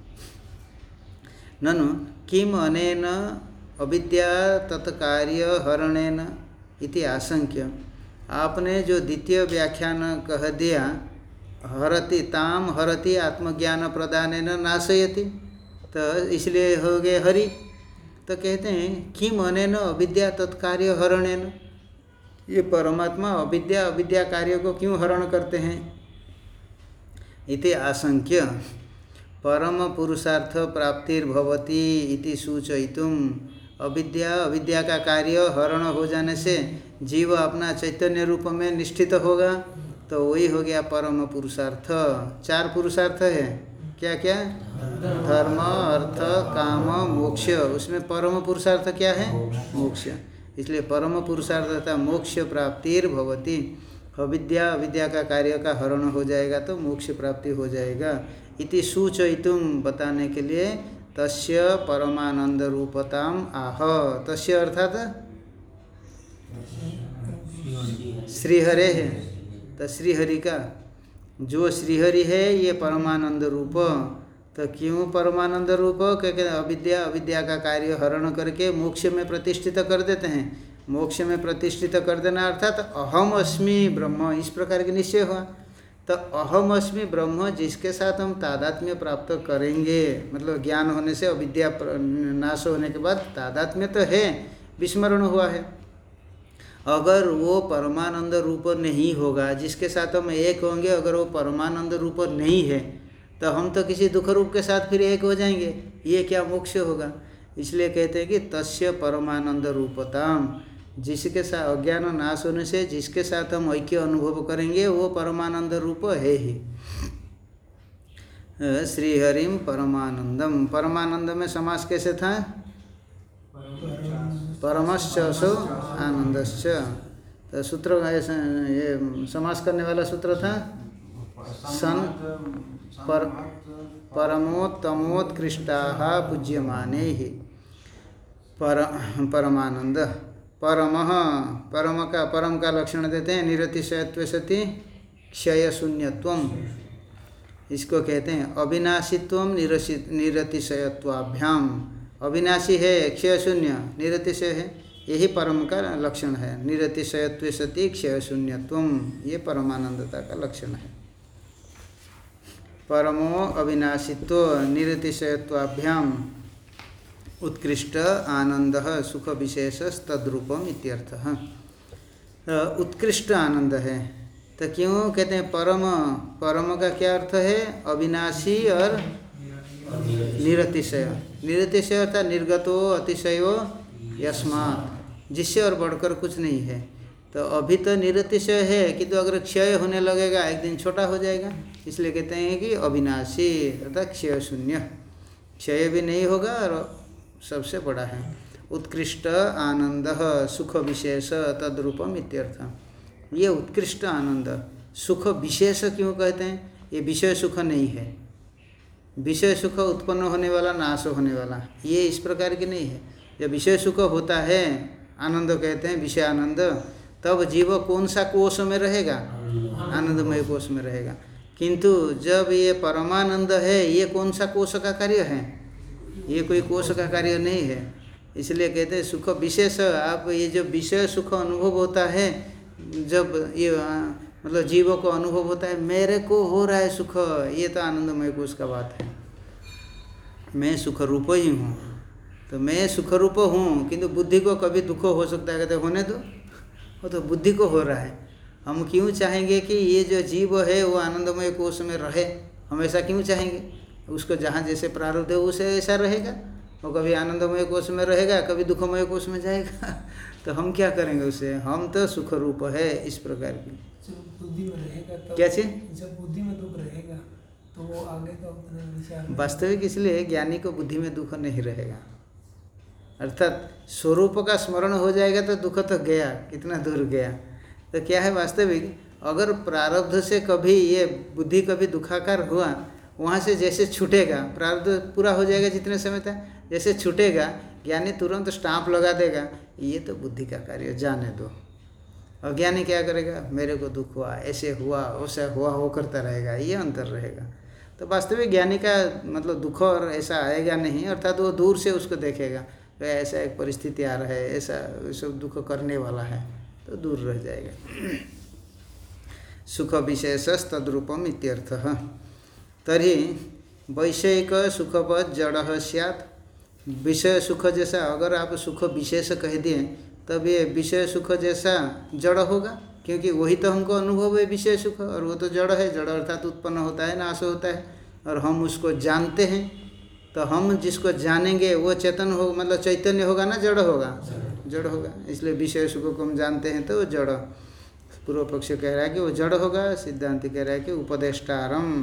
[SPEAKER 1] ननु किम अनेन अविद्या तत्कार्य हरणेन इति आशंक्य। आपने जो द्वितीय व्याख्यान कह दिया हरति, ताम हरति आत्मज्ञान प्रदानेन नाशयति, तो इसलिए हो गए हरि। तो कहते हैं किम अनेन अविद्या तत्कार्य हरणेन, ये परमात्मा अविद्या अविद्या कार्य को क्यों हरण करते हैं? इति आशंक्य। परम पुरुषार्थ प्राप्तिर्भवति इति सूचयितुम। अविद्या का कार्य हरण हो जाने से जीव अपना चैतन्य रूप में निष्ठित होगा, तो वही हो गया परम पुरुषार्थ। 4 पुरुषार्थ है, क्या क्या? धर्म, अर्थ, काम, मोक्ष। उसमें परम पुरुषार्थ क्या है? मोक्ष। इसलिए परम पुरुषार्थ तथा मोक्ष प्राप्तिर्भवति। अविद्या का कार्य का हरण हो जाएगा तो मोक्ष प्राप्ति हो जाएगा। इति सूचयितुम, बताने के लिए, तस्य परमानंद रूपताम आह। तस्य अर्थात श्रीहरे है, तो श्रीहरि का, जो श्रीहरि है ये परमानंद रूप। तो क्यों परमानंद रूप? क्योंकि अविद्या का कार्य हरण करके मोक्ष में प्रतिष्ठित कर देते हैं। मोक्ष में प्रतिष्ठित कर देना अर्थात अहम अस्मि ब्रह्म, इस प्रकार के निश्चय हुआ। तो अहम अस्मि ब्रह्म जिसके साथ हम तादात्म्य प्राप्त करेंगे, मतलब ज्ञान होने से अविद्या नाश होने के बाद तादात्म्य तो है, विस्मरण हुआ है। अगर वो परमानंद रूप नहीं होगा, जिसके साथ हम एक होंगे, अगर वो परमानंद रूप नहीं है तो हम तो किसी दुख रूप के साथ फिर एक हो जाएंगे, ये क्या मोक्ष होगा? इसलिए कहते हैं कि तस्य परमानंद रूपताम, जिसके साथ अज्ञान नाश होने से जिसके साथ हम ऐक्य अनुभव करेंगे वो परमानंद रूप है ही। श्रीहरिम परमानंदम, परमानंद में समास कैसे था? परमश्च असो आनंदश्च। तो सूत्र ये समास करने वाला सूत्र था सन परमोत्तमोत्कृष्टाः पूज्यमाने ही। परमानंद, परम का लक्षण देते हैं निरतिशयत्व सति क्षय शून्यत्वम। इसको कहते हैं अविनाशित्वम निरतिशयत्वाभ्याम। अविनाशी है, क्षय शून्य, निरतिशय है, यही परम का लक्षण है। निरतिशयत्व सति क्षय शून्यत्वम, ये परमानंदता का लक्षण है। परमो अविनाशित्व निरतिशयत्वाभ्याम उत्कृष्ट आनंद सुख विशेष तद्रूपम इत्यर्थः। उत्कृष्ट आनंद है, तो क्यों कहते हैं परम? परम का क्या अर्थ है? अविनाशी और निरतिशय। निरतिशय अर्थात निर्गतो अतिशयो यस्मात्, जिससे और बढ़कर कुछ नहीं है। तो अभी तो निरतिशय है, किंतु अगर क्षय होने लगेगा एक दिन छोटा हो जाएगा, इसलिए कहते हैं कि अविनाशी अर्थात क्षय शून्य, क्षय भी नहीं होगा और सबसे बड़ा है। उत्कृष्ट आनंद सुख विशेष तद्रूपम इत्यर्थ। ये उत्कृष्ट आनंद सुख विशेष क्यों कहते हैं? ये विषय सुख नहीं है, विषय सुख उत्पन्न होने वाला, नाश होने वाला, ये इस प्रकार की नहीं है। जब विषय सुख होता है, आनंद कहते हैं विषय आनंद, तब जीव कौन सा कोष में रहेगा? आनंदमय कोष में रहेगा। किंतु जब ये परमानंद है, ये कौन सा कोष का कार्य है? ये कोई कोष का कार्य नहीं है। इसलिए कहते हैं सुख विशेष। आप ये जो विषय सुख अनुभव होता है, जब ये मतलब जीवों को अनुभव होता है मेरे को हो रहा है सुख, ये तो आनंदमय कोष का बात है। मैं सुख रूप ही हूँ, तो मैं सुख रूप हूँ, किंतु बुद्धि को कभी दुख हो सकता है, कहते होने दो, वो तो बुद्धि को हो रहा है। हम क्यों चाहेंगे कि ये जो जीव है वो आनंदमय कोष में रहे? हम ऐसा क्यों चाहेंगे? उसको जहाँ जैसे प्रारब्ध है उसे ऐसा रहेगा, वो कभी आनंदमय कोष में रहेगा, कभी दुखमय कोष में जाएगा। तो हम क्या करेंगे उसे? हम तो सुख रूप है, इस प्रकार की।
[SPEAKER 2] जब बुद्धि में रहेगा तो
[SPEAKER 1] क्या चीज़?
[SPEAKER 2] जब बुद्धि में दुख रहेगा तो वो आगे का अपना विचार।
[SPEAKER 1] वास्तविक इसलिए ज्ञानी को बुद्धि में दुख नहीं रहेगा, अर्थात स्वरूप का स्मरण हो जाएगा तो दुख तो गया, कितना दूर गया। तो क्या है वास्तविक? अगर प्रारब्ध से कभी ये बुद्धि कभी दुखाकार हुआ, वहाँ से जैसे छूटेगा, प्रारब्ध पूरा हो जाएगा जितने समय तक, जैसे छूटेगा ज्ञानी तुरंत स्टाम्प लगा देगा, ये तो बुद्धि का कार्य, जाने दो। अज्ञानी क्या करेगा? मेरे को दुख हुआ, ऐसे हुआ, वैसा हुआ, वो करता रहेगा, ये अंतर रहेगा। तो वास्तविक ज्ञानी का मतलब दुख और ऐसा आएगा नहीं, अर्थात वो दूर से उसको देखेगा, ऐसा एक परिस्थिति आ रहा है, ऐसा सब दुख करने वाला है, तो दूर रह जाएगा। सुख विशेष तद्रूपम इत्यर्थः। तर्हि वैषयिक सुखवत् जड़ स्यात्। विषय सुख जैसा अगर आप सुख विशेष कह दिए तब ये विषय सुख जैसा जड़ होगा, क्योंकि वही तो हमको अनुभव है विषय सुख, और वो तो जड़ है। जड़ अर्थात उत्पन्न होता है, नाश होता है, और हम उसको जानते हैं, तो हम जिसको जानेंगे वो चेतन हो, मतलब चैतन्य होगा ना जड़ होगा? जड़ होगा। इसलिए विषय सुख को हम जानते हैं तो वो जड़। पूर्व पक्ष कह रहा है कि वो जड़ होगा, सिद्धांत कह रहा है कि उपदेष्टारम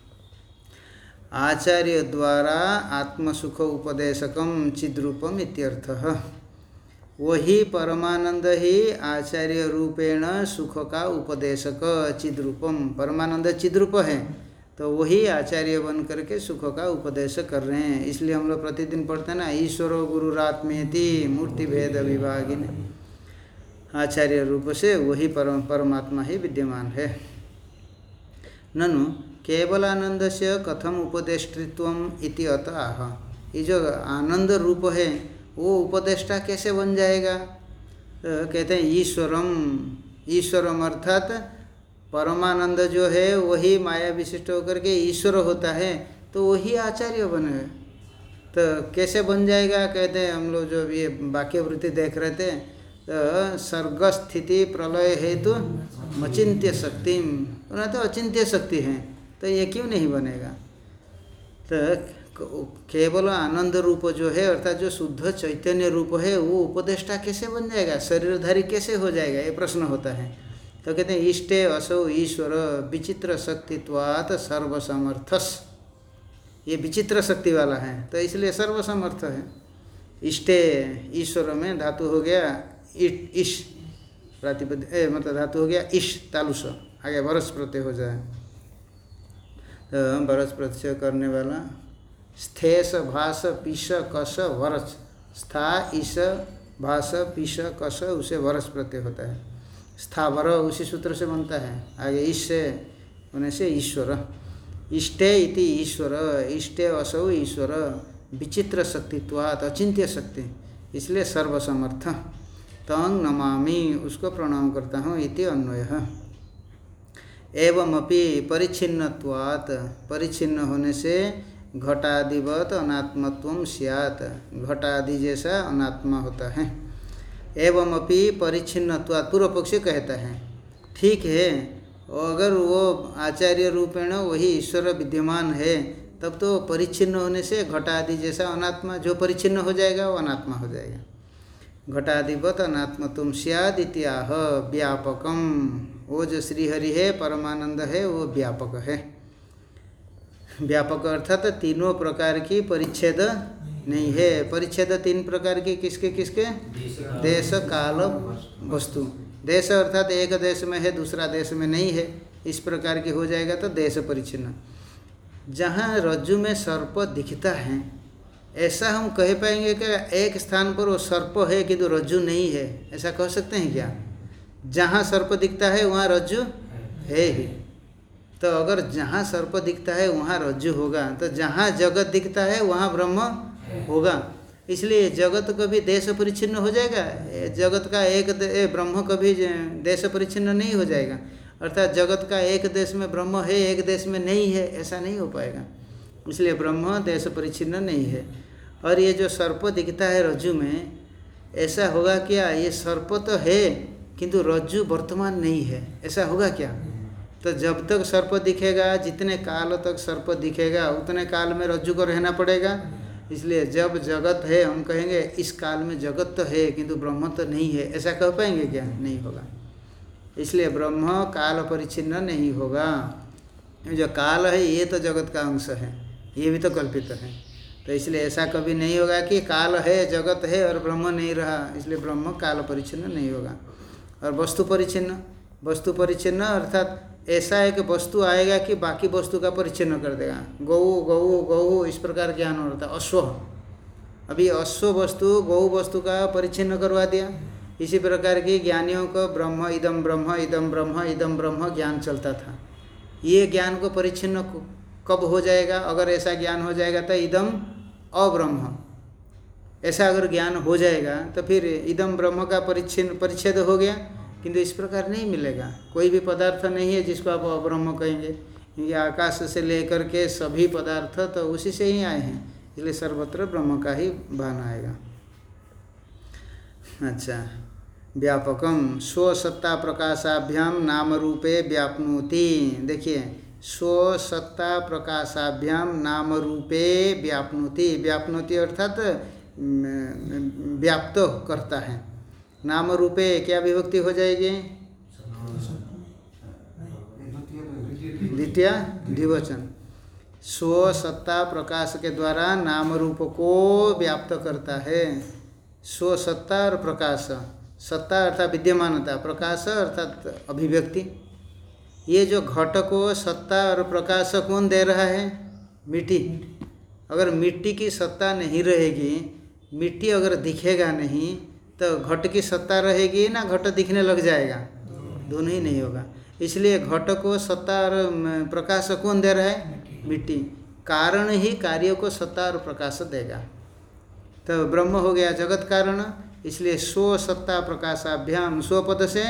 [SPEAKER 1] आचार्य द्वारा आत्मसुख उपदेशकम चिद्रूपम इत्यर्थः। वही परमानंद ही आचार्य रूपेण सुख का उपदेशक चिद्रूपम। परमानंद चिद्रूप है, तो वही आचार्य बन करके सुख का उपदेश कर रहे हैं। इसलिए हम लोग प्रतिदिन पढ़ते हैं ना, ईश्वरो गुरुरात्मेति मूर्ति भेद विभागिन। आचार्य रूप से वही परमात्मा ही विद्यमान है। ननु केवलानंद से कथम उपदेष्टृत्वम इति अतः। ये जो आनंद रूप है वो उपदेष्टा कैसे बन जाएगा? तो कहते हैं ईश्वरम अर्थात परमानंद जो है वही माया विशिष्ट होकर के ईश्वर होता है, तो वही आचार्य बने। तो कैसे बन जाएगा? कहते हैं हम लोग जो ये वाक्य वृत्ति देख रहे थे, तो सर्ग स्थिति प्रलय हेतु अचिंत्य शक्ति, उन्हें तो अचिंत्य शक्ति है, तो ये क्यों नहीं बनेगा? तो केवल आनंद रूप जो है अर्थात जो शुद्ध चैतन्य रूप है वो उपदेष्टा कैसे बन जाएगा, शरीरधारी कैसे हो जाएगा, ये प्रश्न होता है। तो कहते हैं इष्टे असौ ईश्वर विचित्र शक्तित्वात् सर्वसमर्थस। ये विचित्र शक्ति वाला है तो इसलिए सर्वसमर्थ है। इष्टे ईश्वर में धातु हो गया इश, प्रातिपद मतलब धातु हो गया इश तालुस, आगे वरस प्रत्यय हो जाए तो वरस प्रत्यय करने वाला स्थेश भाष पिश कस वरस, स्था ईश भाष पिश कस उसे वरस प्रत्यय होता है। स्थावर उसी सूत्र से बनता है, आगे ईश से होने से ईश्वर। इष्टे इति ईश्वर, इष्टे असौ ईश्वर विचित्र शक्तित्वात् अचिंत्य शक्ति, इसलिए सर्वसमर्थ। तंग नमामि उसको प्रणाम करता हूँ इति अन्वयः। एवमपि परिच्छिन्नत्वात्, परिच्छिन्न होने से घटादिवत अनात्मत्वं स्यात्, घटादि जैसा अनात्मा होता है। एवमपि परिच्छिन्नत्वात् पूर्व पक्षी कहता है ठीक है, अगर वो आचार्य रूपेण वही ईश्वर विद्यमान है तब तो परिच्छिन्न होने से घटादि जैसा अनात्मा जो परिच्छिन्न हो जाएगा वो अनात्मा हो जाएगा। घटादिवत अनात्मत्वं स्यात् इत्याह व्यापकम, वो जो श्रीहरि है परमानंद है वो व्यापक है। व्यापक अर्थात तीनों प्रकार की परिच्छेद नहीं है। परिच्छेद तीन प्रकार की किसके किसके? देश काल वस्तु। देश अर्थात एक देश में है दूसरा देश में नहीं है, इस प्रकार की हो जाएगा तो देश परिच्छिन्न। जहाँ रज्जु में सर्प दिखता है ऐसा हम कह पाएंगे कि एक स्थान पर वो सर्प है किंतु रज्जु नहीं है, ऐसा कह सकते हैं क्या? जहाँ सर्प दिखता है वहाँ रज्जु है ही। तो अगर जहाँ सर्प दिखता है वहाँ रज्जु होगा तो जहाँ जगत दिखता है वहाँ ब्रह्म होगा। इसलिए जगत कभी देश परिच्छिन्न हो जाएगा? जगत का एक ब्रह्म कभी देश परिच्छिन्न नहीं हो जाएगा। अर्थात जगत का एक देश में ब्रह्म है एक देश में नहीं है, ऐसा नहीं हो पाएगा। इसलिए ब्रह्म देश परिच्छिन्न नहीं है। और ये जो सर्प दिखता है रज्जु में, ऐसा होगा क्या? ये सर्प तो है किंतु रज्जु वर्तमान नहीं है, ऐसा होगा क्या? तो जब तक सर्प दिखेगा, जितने काल तक सर्प दिखेगा उतने काल में रज्जु को रहना पड़ेगा। इसलिए जब जगत है हम कहेंगे इस काल में जगत तो है किंतु ब्रह्म तो नहीं है, ऐसा कह पाएंगे क्या? नहीं होगा। इसलिए ब्रह्म काल परिच्छिन्न नहीं होगा। जो काल है ये तो जगत का अंश है, ये भी तो कल्पित है। तो इसलिए ऐसा कभी नहीं होगा कि काल है जगत है और ब्रह्म नहीं रहा, इसलिए ब्रह्म काल परिच्छिन्न नहीं होगा। और वस्तु परिच्छिन्न, वस्तु परिच्छिन्न अर्थात ऐसा एक वस्तु आएगा कि बाकी वस्तु का परिच्छिन्न कर देगा। गौ गौ गौ इस प्रकार ज्ञान होता है। अश्व, अभी अश्व वस्तु गौ वस्तु का परिच्छिन्न करवा दिया। इसी प्रकार की ज्ञानियों को ब्रह्म इदम ब्रह्म इदम ब्रह्म इदम ब्रह्म ज्ञान चलता था। ये ज्ञान को परिच्छिन्न कब हो जाएगा? अगर ऐसा ज्ञान हो जाएगा तो इदम अब्रह्म, ऐसा अगर ज्ञान हो जाएगा तो फिर इदम ब्रह्म का परिच्छेद हो गया। किंतु इस प्रकार नहीं मिलेगा। कोई भी पदार्थ नहीं है जिसको आप अब्रह्म कहेंगे, क्योंकि आकाश से लेकर के सभी पदार्थ तो उसी से ही आए हैं, इसलिए सर्वत्र ब्रह्म का ही भान आएगा। अच्छा, व्यापकम स्वसत्ता प्रकाशाभ्याम नाम रूपे व्याप्नोति। देखिए स्वसत्ता प्रकाशाभ्याम नाम रूपे व्याप्नोति। व्याप्नोति अर्थात व्याप्त करता है। नाम रूपे क्या विभक्ति हो जाएगी? द्वितीय द्विवचन। स्वसत्ता प्रकाश के द्वारा नाम रूप को व्याप्त करता है। स्वसत्ता और प्रकाश, सत्ता अर्थात विद्यमानता, प्रकाश अर्थात अभिव्यक्ति। ये जो घट को सत्ता और प्रकाश कौन दे रहा है? मिट्टी। अगर मिट्टी की सत्ता नहीं रहेगी, मिट्टी अगर दिखेगा नहीं, तो घट की सत्ता रहेगी ना घट दिखने लग जाएगा? दोनों ही नहीं होगा। इसलिए घट को सत्ता और प्रकाश कौन दे रहा है? मिट्टी। कारण ही कार्य को सत्ता और प्रकाश देगा। तो ब्रह्म हो गया जगत कारण। इसलिए स्व सत्ता प्रकाशाभ्याम, स्व पद से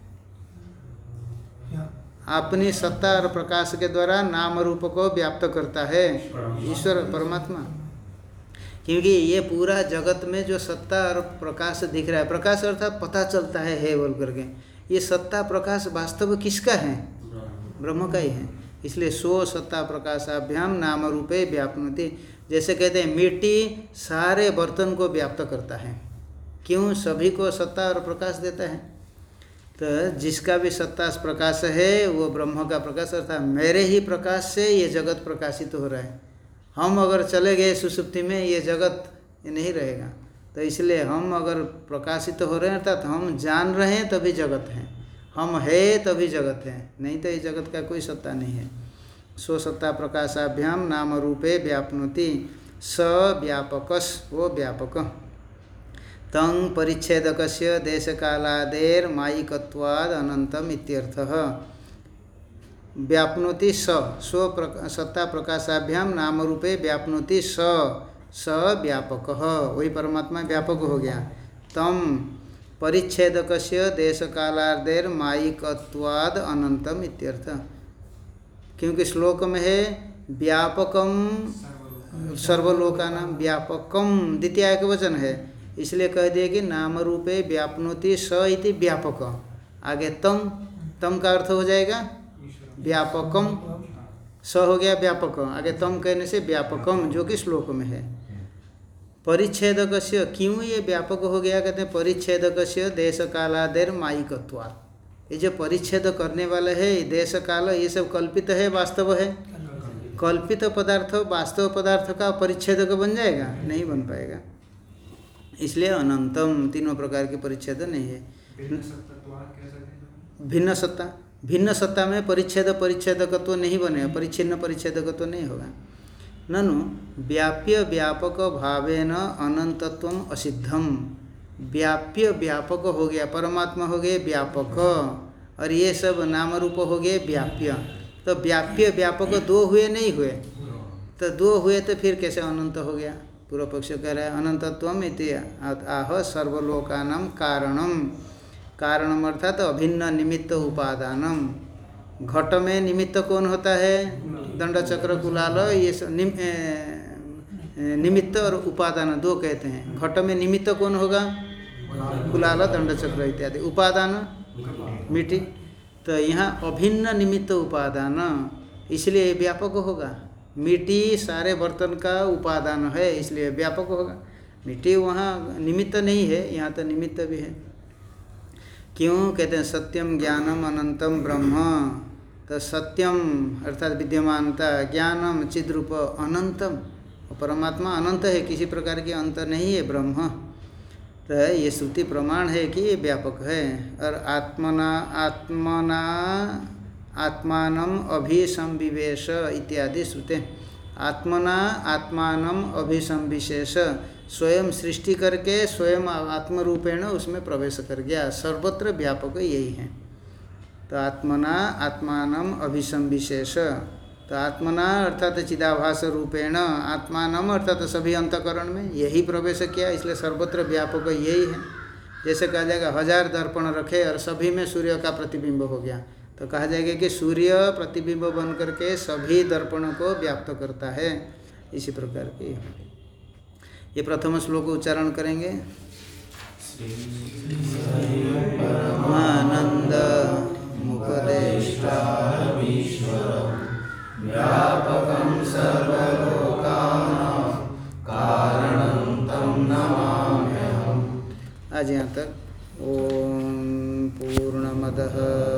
[SPEAKER 1] अपनी सत्ता और प्रकाश के द्वारा नाम रूप को व्याप्त करता है ईश्वर परमात्मा। क्योंकि ये पूरा जगत में जो सत्ता और प्रकाश दिख रहा है, प्रकाश अर्थात पता चलता है बोल करके, ये सत्ता प्रकाश वास्तव किसका है? ब्रह्म का ही है। इसलिए स्व सत्ता प्रकाशाभ्याम नाम रूपे व्याप्नोति। जैसे कहते हैं मिट्टी सारे बर्तन को व्याप्त करता है। क्यों? सभी को सत्ता और प्रकाश देता है। तो जिसका भी सत्ता प्रकाश है वो ब्रह्म का प्रकाश, अर्थात मेरे ही प्रकाश से ये जगत प्रकाशित हो रहा है। हम अगर चले गए सुसुप्ति में, ये जगत ये नहीं रहेगा। तो इसलिए हम अगर प्रकाशित हो रहे हैं अर्थात हम जान रहे हैं तभी जगत है, हम है तभी जगत है, नहीं तो ये जगत का कोई सत्ता नहीं है। स्वसत्ता प्रकाशाभ्याम नाम रूपे व्याप्नोति। स व्यापकस, वो व्यापक। तंग परिच्छेदकस्य देशकालादेर मायिकत्वाद अनंतम इत्यर्थः। व्याप्नोति स्व सत्ता प्रकाशाभ्याम नाम रूपे व्याप्नोति स व्यापकः, वही परमात्मा व्यापक हो गया। तम परिच्छेदकस्य देशकालादेर मायिकत्वाद अनंतम इत्यर्थः। क्योंकि श्लोक में है व्यापकम सर्वलोकानां, व्यापकम द्वितीय एक वचन है, इसलिए कह दिए कि नाम रूपे व्याप्नोति स इति व्यापक। आगे तम का अर्थ हो जाएगा व्यापकम, स हो गया व्यापक, आगे तम कहने से व्यापकम, जो कि श्लोक में है। परिच्छेदकस्य, क्यों ये व्यापक हो गया? कहते हैं परिच्छेदकस्य देश कालादेर मायिकत्वात्। ये जो परिच्छेद करने वाले है देश काल, ये सब कल्पित है वास्तव है? कल्पित पदार्थ वास्तव पदार्थ का परिच्छेदक बन जाएगा? नहीं बन पाएगा। इसलिए अनंतम, तीनों प्रकार के परिच्छेद नहीं है। भिन्न सत्ता, भिन्न सत्ता में परिच्छेदकत्व नहीं बनेगा, परिच्छिन्न परिच्छेदकत्व नहीं होगा। ननु व्याप्य व्यापक भावेन अनंतत्वम असिद्धम। व्याप्य व्यापक हो गया, परमात्मा हो गए व्यापक, और ये सब नाम रूप हो गए व्याप्य। तो व्याप्य व्यापक दो हुए नहीं हुए? तो दो हुए तो फिर कैसे अनंत हो गया? पूर्व पक्ष कह रहा है अनंतत्वम इति आह सर्वलोकानां कारणम। कारणम अर्थात अभिन्न निमित्त उपादानम। घट में निमित्त कौन होता है? दंड चक्र कुलाल, ये निमित्त और उपादान दो कहते हैं। घट में निमित्त कौन होगा? कुलाल दंड चक्र इत्यादि। उपादान मिट्टी। तो यहाँ अभिन्न निमित्त उपादान, इसलिए व्यापक होगा। मिट्टी सारे बर्तन का उपादान है, इसलिए व्यापक होगा। मिट्टी वहाँ निमित्त नहीं है, यहाँ तो निमित्त भी है। क्यों? कहते हैं सत्यम ज्ञानम अनंतम ब्रह्म। तो सत्यम अर्थात विद्यमानता, ज्ञानम चिद्रूप, अनंतम परमात्मा अनंत है, किसी प्रकार के अंत नहीं है ब्रह्म। तो ये श्रुति प्रमाण है कि ये व्यापक है। और आत्मानम अभिसंविवेश इत्यादि श्रुते। आत्मना आत्मानम अभिसंविशेष, स्वयं सृष्टि करके स्वयं आत्मरूपेण उसमें प्रवेश कर गया। सर्वत्र व्यापक यही है। तो आत्मना आत्मानम अभिसंविशेष। तो आत्मना अर्थात चिदाभास रूपेण, आत्मानम अर्थात सभी अंतकरण में यही प्रवेश किया, इसलिए सर्वत्र व्यापक यही है। जैसे कहा जाएगा 1000 दर्पण रखे और सभी में सूर्य का प्रतिबिंब हो गया, तो कहा जाएगा कि सूर्य प्रतिबिंब बन करके सभी दर्पणों को व्याप्त करता है। इसी प्रकार की ये प्रथम श्लोक उच्चारण करेंगे। आनंद मुपदेष्टा ॐ